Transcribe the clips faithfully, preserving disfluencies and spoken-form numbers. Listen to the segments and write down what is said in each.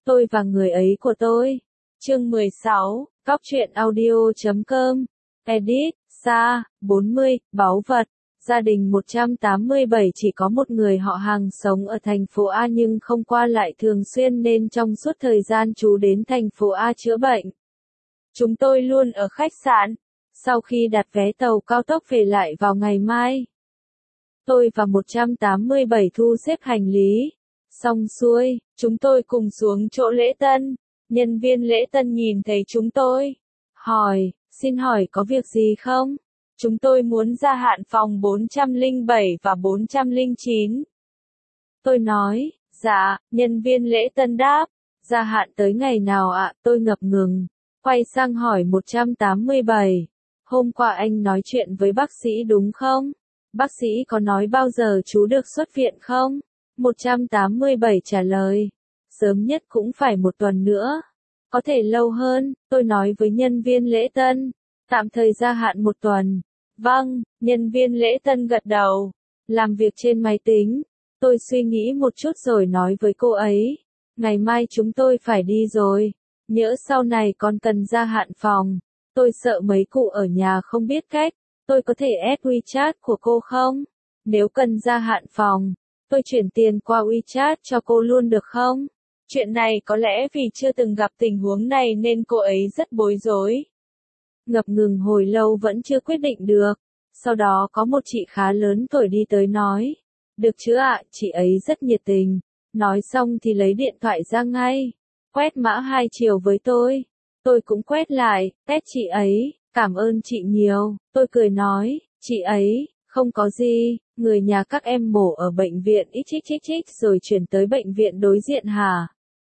Tôi và người ấy của tôi. Chương mười sáu, Cóc truyện audio chấm com. Edit, Sa, bốn mươi, báu vật. Gia đình một trăm tám mươi bảy chỉ có một người họ hàng sống ở thành phố A nhưng không qua lại thường xuyên nên trong suốt thời gian chú đến thành phố A chữa bệnh, chúng tôi luôn ở khách sạn. Sau khi đặt vé tàu cao tốc về lại vào ngày mai, tôi và một trăm tám mươi bảy thu xếp hành lý. Xong xuôi, chúng tôi cùng xuống chỗ lễ tân. Nhân viên lễ tân nhìn thấy chúng tôi, hỏi, xin hỏi có việc gì không? Chúng tôi muốn gia hạn phòng bốn trăm lẻ bảy và bốn trăm lẻ chín. Tôi nói, dạ, nhân viên lễ tân đáp, gia hạn tới ngày nào ạ? Tôi ngập ngừng, quay sang hỏi một trăm tám mươi bảy, hôm qua anh nói chuyện với bác sĩ đúng không? Bác sĩ có nói bao giờ chú được xuất viện không? một trăm tám mươi bảy trả lời, sớm nhất cũng phải một tuần nữa. Có thể lâu hơn, tôi nói với nhân viên lễ tân, tạm thời gia hạn một tuần. Vâng, nhân viên lễ tân gật đầu, làm việc trên máy tính. Tôi suy nghĩ một chút rồi nói với cô ấy, ngày mai chúng tôi phải đi rồi, nhỡ sau này còn cần gia hạn phòng. Tôi sợ mấy cụ ở nhà không biết cách, tôi có thể add WeChat của cô không? Nếu cần gia hạn phòng, tôi chuyển tiền qua WeChat cho cô luôn được không? Chuyện này có lẽ vì chưa từng gặp tình huống này nên cô ấy rất bối rối. Ngập ngừng hồi lâu vẫn chưa quyết định được. Sau đó có một chị khá lớn tuổi đi tới nói, được chứ ạ, chị ấy rất nhiệt tình. Nói xong thì lấy điện thoại ra ngay, quét mã hai chiều với tôi. Tôi cũng quét lại, test chị ấy, cảm ơn chị nhiều. Tôi cười nói, chị ấy, không có gì, người nhà các em mổ ở bệnh viện ít chích chích chích rồi chuyển tới bệnh viện đối diện hả?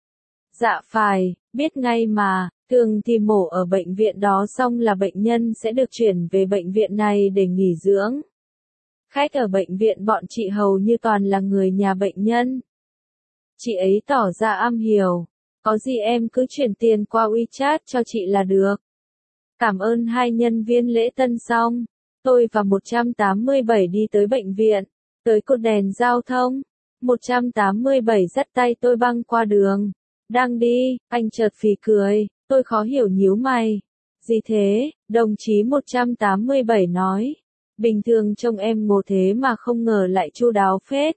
Dạ phải, biết ngay mà, thường thì mổ ở bệnh viện đó xong là bệnh nhân sẽ được chuyển về bệnh viện này để nghỉ dưỡng. Khách ở bệnh viện bọn chị hầu như toàn là người nhà bệnh nhân. Chị ấy tỏ ra am hiểu, có gì em cứ chuyển tiền qua WeChat cho chị là được. Cảm ơn hai nhân viên lễ tân xong, tôi và một trăm tám mươi bảy đi tới bệnh viện, tới cột đèn giao thông. một trăm tám mươi bảy dắt tay tôi băng qua đường. Đang đi, anh chợt phì cười, tôi khó hiểu nhíu mày. Gì thế? Đồng chí một trăm tám mươi bảy nói. Bình thường trông em ngố thế mà không ngờ lại chu đáo phết.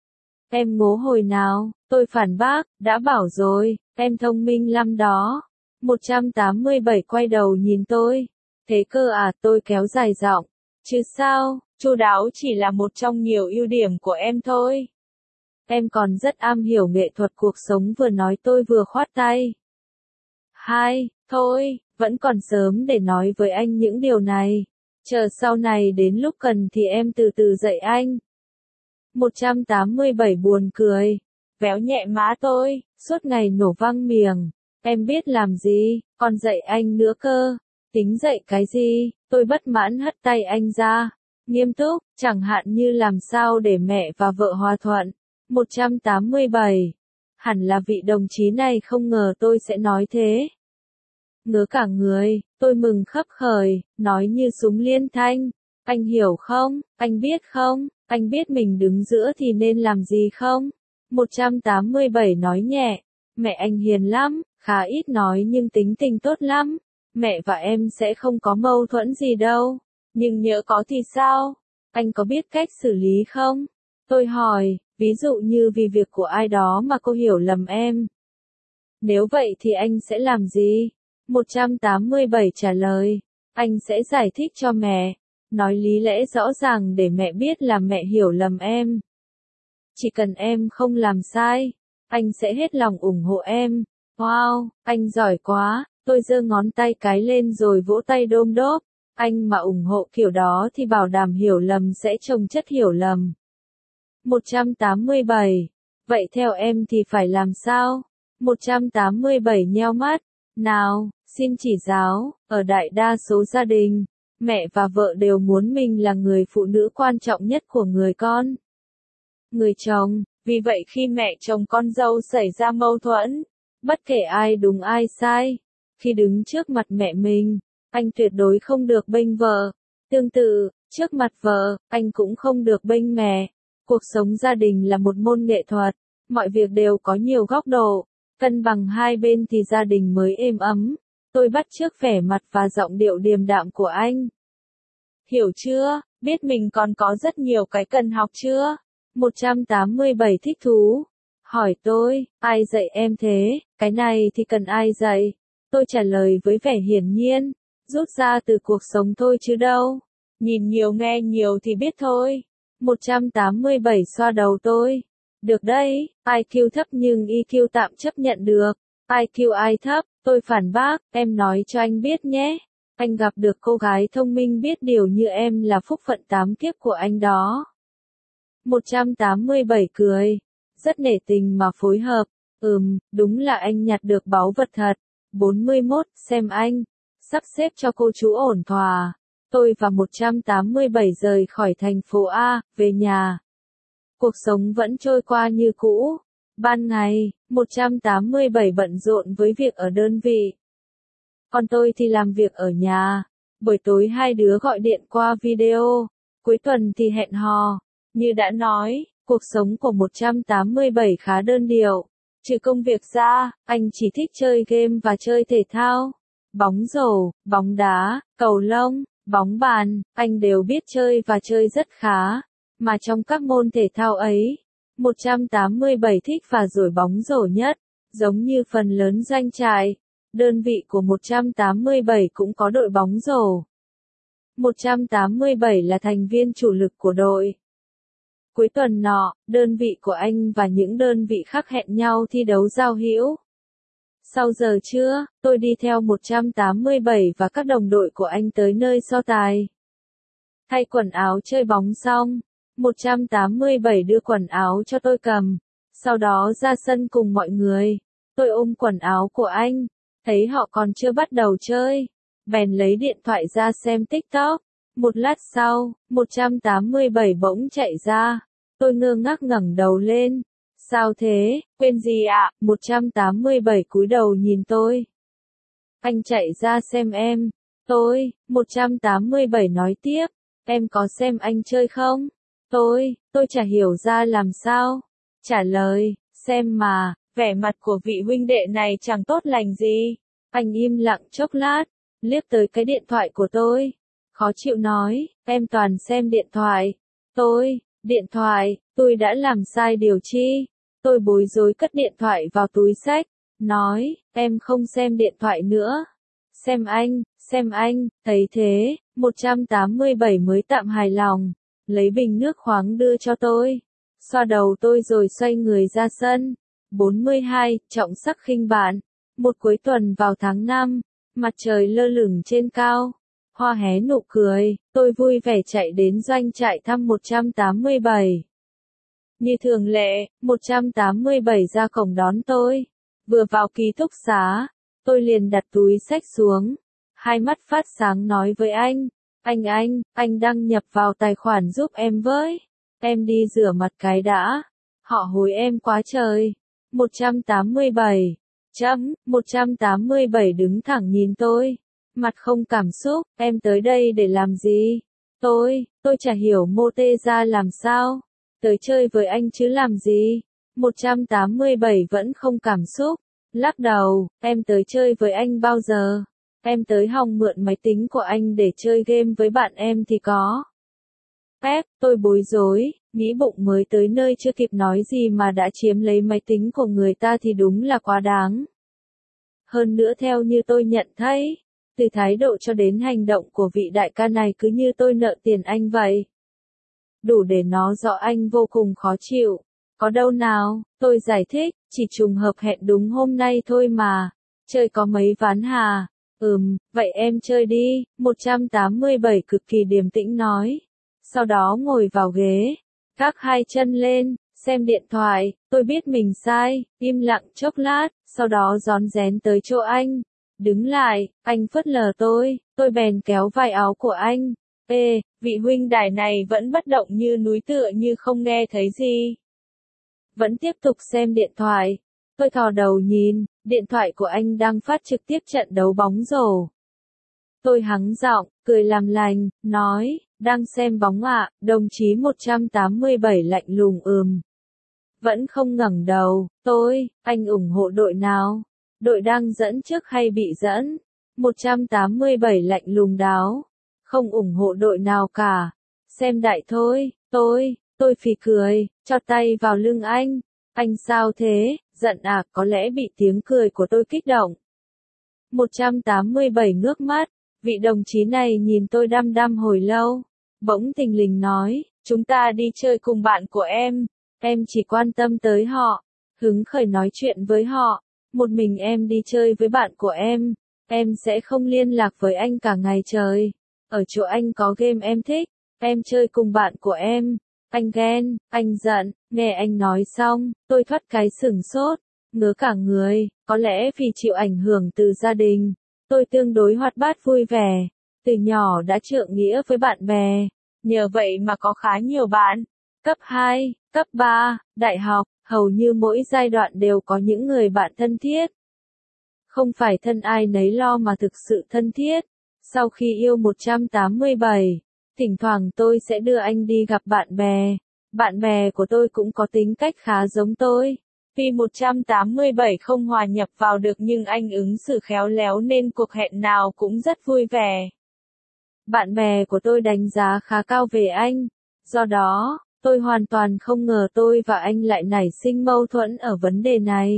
Em ngố hồi nào? Tôi phản bác, đã bảo rồi, em thông minh lắm đó. một trăm tám mươi bảy quay đầu nhìn tôi. Thế cơ à? Tôi kéo dài giọng. Chứ sao, chu đáo chỉ là một trong nhiều ưu điểm của em thôi. Em còn rất am hiểu nghệ thuật cuộc sống, vừa nói tôi vừa khoát tay. Hai, thôi, vẫn còn sớm để nói với anh những điều này. Chờ sau này đến lúc cần thì em từ từ dạy anh. một trăm tám mươi bảy buồn cười, véo nhẹ má tôi, suốt ngày nổ văng miệng. Em biết làm gì, còn dạy anh nữa cơ. Tính dạy cái gì? Tôi bất mãn hất tay anh ra. Nghiêm túc, chẳng hạn như làm sao để mẹ và vợ hòa thuận. một trăm tám mươi bảy. Hẳn là vị đồng chí này không ngờ tôi sẽ nói thế. Ngớ cả người, tôi mừng khấp khởi, nói như súng liên thanh. Anh hiểu không, anh biết không, anh biết mình đứng giữa thì nên làm gì không? một trăm tám mươi bảy nói nhẹ, mẹ anh hiền lắm, khá ít nói nhưng tính tình tốt lắm. Mẹ và em sẽ không có mâu thuẫn gì đâu. Nhưng nhỡ có thì sao? Anh có biết cách xử lý không? Tôi hỏi, ví dụ như vì việc của ai đó mà cô hiểu lầm em. Nếu vậy thì anh sẽ làm gì? một trăm tám mươi bảy trả lời, anh sẽ giải thích cho mẹ, nói lý lẽ rõ ràng để mẹ biết là mẹ hiểu lầm em. Chỉ cần em không làm sai, anh sẽ hết lòng ủng hộ em. Wow, anh giỏi quá, tôi giơ ngón tay cái lên rồi vỗ tay đôm đốp. Anh mà ủng hộ kiểu đó thì bảo đảm hiểu lầm sẽ chồng chất hiểu lầm. một trăm tám mươi bảy. Vậy theo em thì phải làm sao? một trăm tám mươi bảy nheo mắt. Nào, xin chỉ giáo, ở đại đa số gia đình, mẹ và vợ đều muốn mình là người phụ nữ quan trọng nhất của người con. Người chồng, vì vậy khi mẹ chồng con dâu xảy ra mâu thuẫn, bất kể ai đúng ai sai, khi đứng trước mặt mẹ mình, anh tuyệt đối không được bênh vợ. Tương tự, trước mặt vợ, anh cũng không được bênh mẹ. Cuộc sống gia đình là một môn nghệ thuật, mọi việc đều có nhiều góc độ. Cân bằng hai bên thì gia đình mới êm ấm. Tôi bắt chước vẻ mặt và giọng điệu điềm đạm của anh. Hiểu chưa, biết mình còn có rất nhiều cái cần học chưa? một trăm tám mươi bảy thích thú. Hỏi tôi, ai dạy em thế, cái này thì cần ai dạy? Tôi trả lời với vẻ hiển nhiên, rút ra từ cuộc sống thôi chứ đâu. Nhìn nhiều nghe nhiều thì biết thôi. một trăm tám mươi bảy xoa đầu tôi. Được đấy, i kiu thấp nhưng i kiu tạm chấp nhận được. i kiu ai thấp, tôi phản bác, em nói cho anh biết nhé. Anh gặp được cô gái thông minh biết điều như em là phúc phận tám kiếp của anh đó. một trăm tám mươi bảy cười. Rất nể tình mà phối hợp. Ừm, đúng là anh nhặt được báu vật thật. bốn mươi mốt, xem anh. Sắp xếp cho cô chú ổn thỏa. Tôi và một trăm tám mươi bảy rời khỏi thành phố A, về nhà. Cuộc sống vẫn trôi qua như cũ. Ban ngày, một trăm tám mươi bảy bận rộn với việc ở đơn vị. Còn tôi thì làm việc ở nhà. Buổi tối hai đứa gọi điện qua video. Cuối tuần thì hẹn hò. Như đã nói, cuộc sống của một trăm tám mươi bảy khá đơn điệu. Trừ công việc ra, anh chỉ thích chơi game và chơi thể thao. Bóng rổ, bóng đá, cầu lông, bóng bàn, anh đều biết chơi và chơi rất khá. Mà trong các môn thể thao ấy, một trăm tám mươi bảy thích và giỏi bóng rổ nhất. Giống như phần lớn doanh trại, đơn vị của một trăm tám mươi bảy cũng có đội bóng rổ. một trăm tám mươi bảy là thành viên chủ lực của đội. Cuối tuần nọ, đơn vị của anh và những đơn vị khác hẹn nhau thi đấu giao hữu. Sau giờ trưa, tôi đi theo một trăm tám mươi bảy và các đồng đội của anh tới nơi so tài. Thay quần áo chơi bóng xong, một trăm tám mươi bảy đưa quần áo cho tôi cầm. Sau đó ra sân cùng mọi người. Tôi ôm quần áo của anh, thấy họ còn chưa bắt đầu chơi. Bèn lấy điện thoại ra xem TikTok. Một lát sau, một trăm tám mươi bảy bỗng chạy ra. Tôi ngơ ngác ngẩng đầu lên. Sao thế, quên gì ạ? một trăm tám mươi bảy cúi đầu nhìn tôi. Anh chạy ra xem em. Tôi, một trăm tám mươi bảy nói tiếp. Em có xem anh chơi không? Tôi, tôi chả hiểu ra làm sao. Trả lời, xem mà, vẻ mặt của vị huynh đệ này chẳng tốt lành gì. Anh im lặng chốc lát, liếc tới cái điện thoại của tôi. Khó chịu nói, em toàn xem điện thoại. Tôi, điện thoại, tôi đã làm sai điều chi? Tôi bối rối cất điện thoại vào túi xách, nói, em không xem điện thoại nữa. Xem anh, xem anh, thấy thế, một trăm tám mươi bảy mới tạm hài lòng, lấy bình nước khoáng đưa cho tôi. Xoa đầu tôi rồi xoay người ra sân. bốn mươi hai, trọng sắc khinh bạn. Một cuối tuần vào tháng năm, mặt trời lơ lửng trên cao. Hoa hé nụ cười, tôi vui vẻ chạy đến doanh trại thăm một trăm tám mươi bảy. Như thường lệ, một trăm tám mươi bảy ra cổng đón tôi. Vừa vào ký túc xá, tôi liền đặt túi xách xuống. Hai mắt phát sáng nói với anh, anh anh, anh đăng nhập vào tài khoản giúp em với. Em đi rửa mặt cái đã. Họ hối em quá trời. một trăm tám mươi bảy. Chấm, một trăm tám mươi bảy đứng thẳng nhìn tôi. Mặt không cảm xúc, em tới đây để làm gì? Tôi, tôi chả hiểu mô tê ra làm sao. Tới chơi với anh chứ làm gì? một trăm tám mươi bảy vẫn không cảm xúc. Lắc đầu, em tới chơi với anh bao giờ? Em tới hòng mượn máy tính của anh để chơi game với bạn em thì có. Pep, tôi bối rối, nghĩ bụng mới tới nơi chưa kịp nói gì mà đã chiếm lấy máy tính của người ta thì đúng là quá đáng. Hơn nữa theo như tôi nhận thấy, từ thái độ cho đến hành động của vị đại ca này cứ như tôi nợ tiền anh vậy. Đủ để nó rõ anh vô cùng khó chịu. Có đâu nào, tôi giải thích, chỉ trùng hợp hẹn đúng hôm nay thôi mà. Chơi có mấy ván hà. Ừm, vậy em chơi đi, một trăm tám mươi bảy cực kỳ điềm tĩnh nói. Sau đó ngồi vào ghế, gác hai chân lên, xem điện thoại. Tôi biết mình sai, im lặng chốc lát, sau đó rón rén tới chỗ anh. Đứng lại, anh phớt lờ tôi, tôi bèn kéo vai áo của anh. Ê, vị huynh đài này vẫn bất động như núi tựa như không nghe thấy gì. Vẫn tiếp tục xem điện thoại. Tôi thò đầu nhìn, điện thoại của anh đang phát trực tiếp trận đấu bóng rổ. Tôi hắng giọng, cười làm lành, nói, đang xem bóng ạ, đồng chí một trăm tám mươi bảy lạnh lùng ừm. vẫn không ngẩng đầu. Tôi, anh ủng hộ đội nào? Đội đang dẫn trước hay bị dẫn? một trăm tám mươi bảy lạnh lùng đáo. Không ủng hộ đội nào cả. Xem đại thôi, tôi, tôi phì cười, cho tay vào lưng anh. Anh sao thế, giận à, có lẽ bị tiếng cười của tôi kích động. một trăm tám mươi bảy ngước mắt, vị đồng chí này nhìn tôi đăm đăm hồi lâu. Bỗng thình lình nói, chúng ta đi chơi cùng bạn của em. Em chỉ quan tâm tới họ. Hứng khởi nói chuyện với họ. Một mình em đi chơi với bạn của em. Em sẽ không liên lạc với anh cả ngày trời. Ở chỗ anh có game em thích. Em chơi cùng bạn của em. Anh ghen, anh giận. Nghe anh nói xong, tôi thoát cái sửng sốt. Ngớ cả người. Có lẽ vì chịu ảnh hưởng từ gia đình. Tôi tương đối hoạt bát vui vẻ. Từ nhỏ đã trượng nghĩa với bạn bè. Nhờ vậy mà có khá nhiều bạn. Cấp hai, cấp ba, đại học, hầu như mỗi giai đoạn đều có những người bạn thân thiết. Không phải thân ai nấy lo mà thực sự thân thiết. Sau khi yêu một trăm tám mươi bảy, thỉnh thoảng tôi sẽ đưa anh đi gặp bạn bè. Bạn bè của tôi cũng có tính cách khá giống tôi. Vì một trăm tám mươi bảy không hòa nhập vào được nhưng anh ứng xử khéo léo nên cuộc hẹn nào cũng rất vui vẻ. Bạn bè của tôi đánh giá khá cao về anh. Do đó, tôi hoàn toàn không ngờ tôi và anh lại nảy sinh mâu thuẫn ở vấn đề này.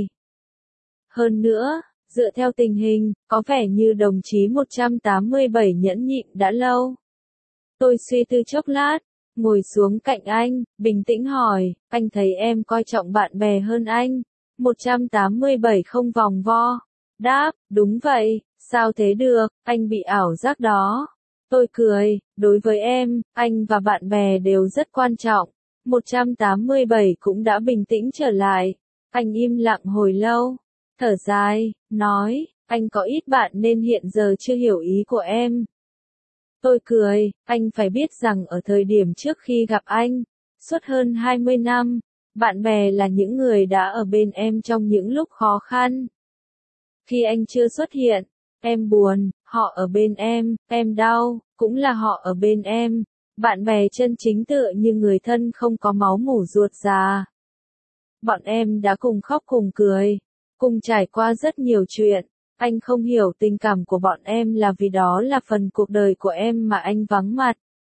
Hơn nữa, dựa theo tình hình, có vẻ như đồng chí một trăm tám mươi bảy nhẫn nhịn đã lâu. Tôi suy tư chốc lát, ngồi xuống cạnh anh, bình tĩnh hỏi, anh thấy em coi trọng bạn bè hơn anh. một trăm tám mươi bảy không vòng vo. Đáp, đúng vậy, sao thế được, anh bị ảo giác đó. Tôi cười, đối với em, anh và bạn bè đều rất quan trọng. một trăm tám mươi bảy cũng đã bình tĩnh trở lại. Anh im lặng hồi lâu, thở dài, nói, anh có ít bạn nên hiện giờ chưa hiểu ý của em. Tôi cười, anh phải biết rằng ở thời điểm trước khi gặp anh, suốt hơn hai mươi năm, bạn bè là những người đã ở bên em trong những lúc khó khăn. Khi anh chưa xuất hiện, em buồn, họ ở bên em, em đau, cũng là họ ở bên em. Bạn bè chân chính tựa như người thân không có máu mủ ruột già. Bọn em đã cùng khóc cùng cười, cùng trải qua rất nhiều chuyện. Anh không hiểu tình cảm của bọn em là vì đó là phần cuộc đời của em mà anh vắng mặt.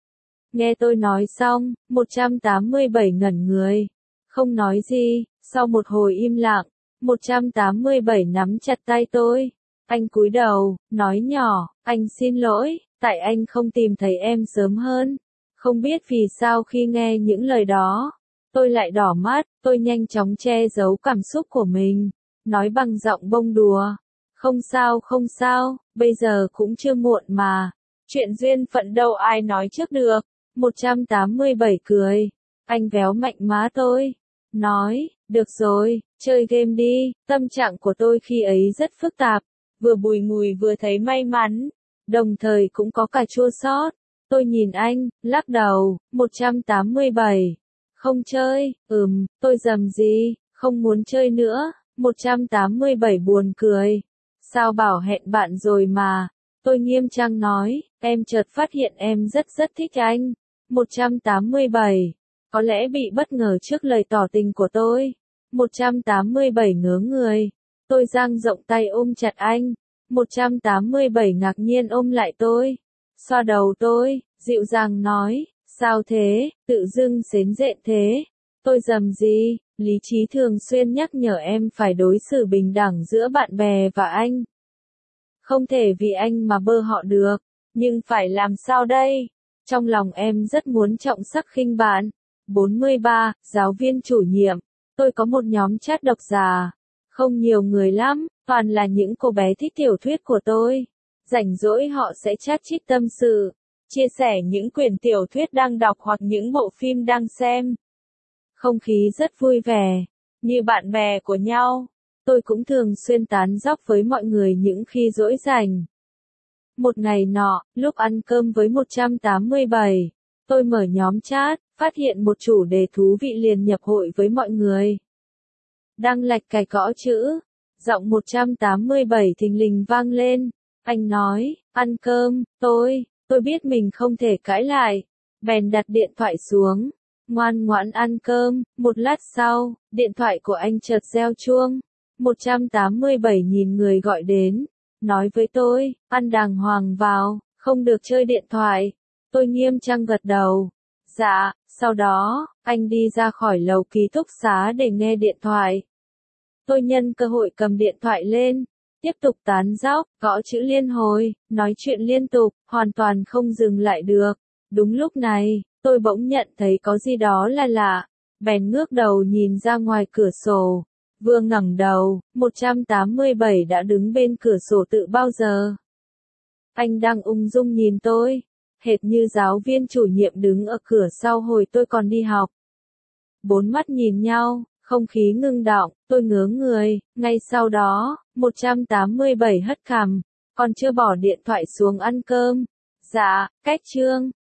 Nghe tôi nói xong, một trăm tám mươi bảy ngẩn người. Không nói gì, sau một hồi im lặng, một trăm tám mươi bảy nắm chặt tay tôi. Anh cúi đầu, nói nhỏ, anh xin lỗi, tại anh không tìm thấy em sớm hơn. Không biết vì sao khi nghe những lời đó, tôi lại đỏ mắt, tôi nhanh chóng che giấu cảm xúc của mình, nói bằng giọng bông đùa. Không sao không sao, bây giờ cũng chưa muộn mà. Chuyện duyên phận đâu ai nói trước được. một trăm tám mươi bảy cười. Anh véo mạnh má tôi. Nói, được rồi, chơi game đi. Tâm trạng của tôi khi ấy rất phức tạp. Vừa bùi ngùi vừa thấy may mắn. Đồng thời cũng có cả chua xót. Tôi nhìn anh, lắc đầu. một trăm tám mươi bảy. Không chơi, ừm, tôi dầm gì, không muốn chơi nữa. một trăm tám mươi bảy buồn cười. Sao bảo hẹn bạn rồi mà. Tôi nghiêm trang nói, em chợt phát hiện em rất rất thích anh. một trăm tám mươi bảy. Có lẽ bị bất ngờ trước lời tỏ tình của tôi. một trăm tám mươi bảy ngớ người. Tôi dang rộng tay ôm chặt anh. một trăm tám mươi bảy ngạc nhiên ôm lại tôi. Xoa đầu tôi, dịu dàng nói, sao thế, tự dưng xến rện thế. Tôi dầm gì, lý trí thường xuyên nhắc nhở em phải đối xử bình đẳng giữa bạn bè và anh. Không thể vì anh mà bơ họ được, nhưng phải làm sao đây? Trong lòng em rất muốn trọng sắc khinh bạn. bốn mươi ba, giáo viên chủ nhiệm. Tôi có một nhóm chat độc giả. Không nhiều người lắm, toàn là những cô bé thích tiểu thuyết của tôi. Rảnh rỗi họ sẽ chat chít tâm sự, chia sẻ những quyển tiểu thuyết đang đọc hoặc những bộ phim đang xem. Không khí rất vui vẻ, như bạn bè của nhau. Tôi cũng thường xuyên tán dóc với mọi người những khi rỗi rảnh. Một ngày nọ, lúc ăn cơm với một trăm tám mươi bảy, tôi mở nhóm chat, phát hiện một chủ đề thú vị liền nhập hội với mọi người. Đang lạch cạch gõ chữ, giọng một trăm tám mươi bảy thình lình vang lên. Anh nói, ăn cơm, tôi, tôi biết mình không thể cãi lại. Bèn đặt điện thoại xuống, ngoan ngoãn ăn cơm. Một lát sau, điện thoại của anh chợt reo chuông. một trăm tám mươi bảy nhìn người gọi đến, nói với tôi, ăn đàng hoàng vào, không được chơi điện thoại. Tôi nghiêm trang gật đầu. Dạ, sau đó, anh đi ra khỏi lầu ký túc xá để nghe điện thoại. Tôi nhân cơ hội cầm điện thoại lên, tiếp tục tán dóc, gõ chữ liên hồi, nói chuyện liên tục, hoàn toàn không dừng lại được. Đúng lúc này, tôi bỗng nhận thấy có gì đó là lạ, bèn ngước đầu nhìn ra ngoài cửa sổ. Vừa ngẩng đầu, một trăm tám mươi bảy đã đứng bên cửa sổ tự bao giờ. Anh đang ung dung nhìn tôi, hệt như giáo viên chủ nhiệm đứng ở cửa sau hồi tôi còn đi học. Bốn mắt nhìn nhau, không khí ngưng đọng, tôi ngớ người, ngay sau đó, một trăm tám mươi bảy hất cằm, còn chưa bỏ điện thoại xuống ăn cơm. Dạ, cách chương.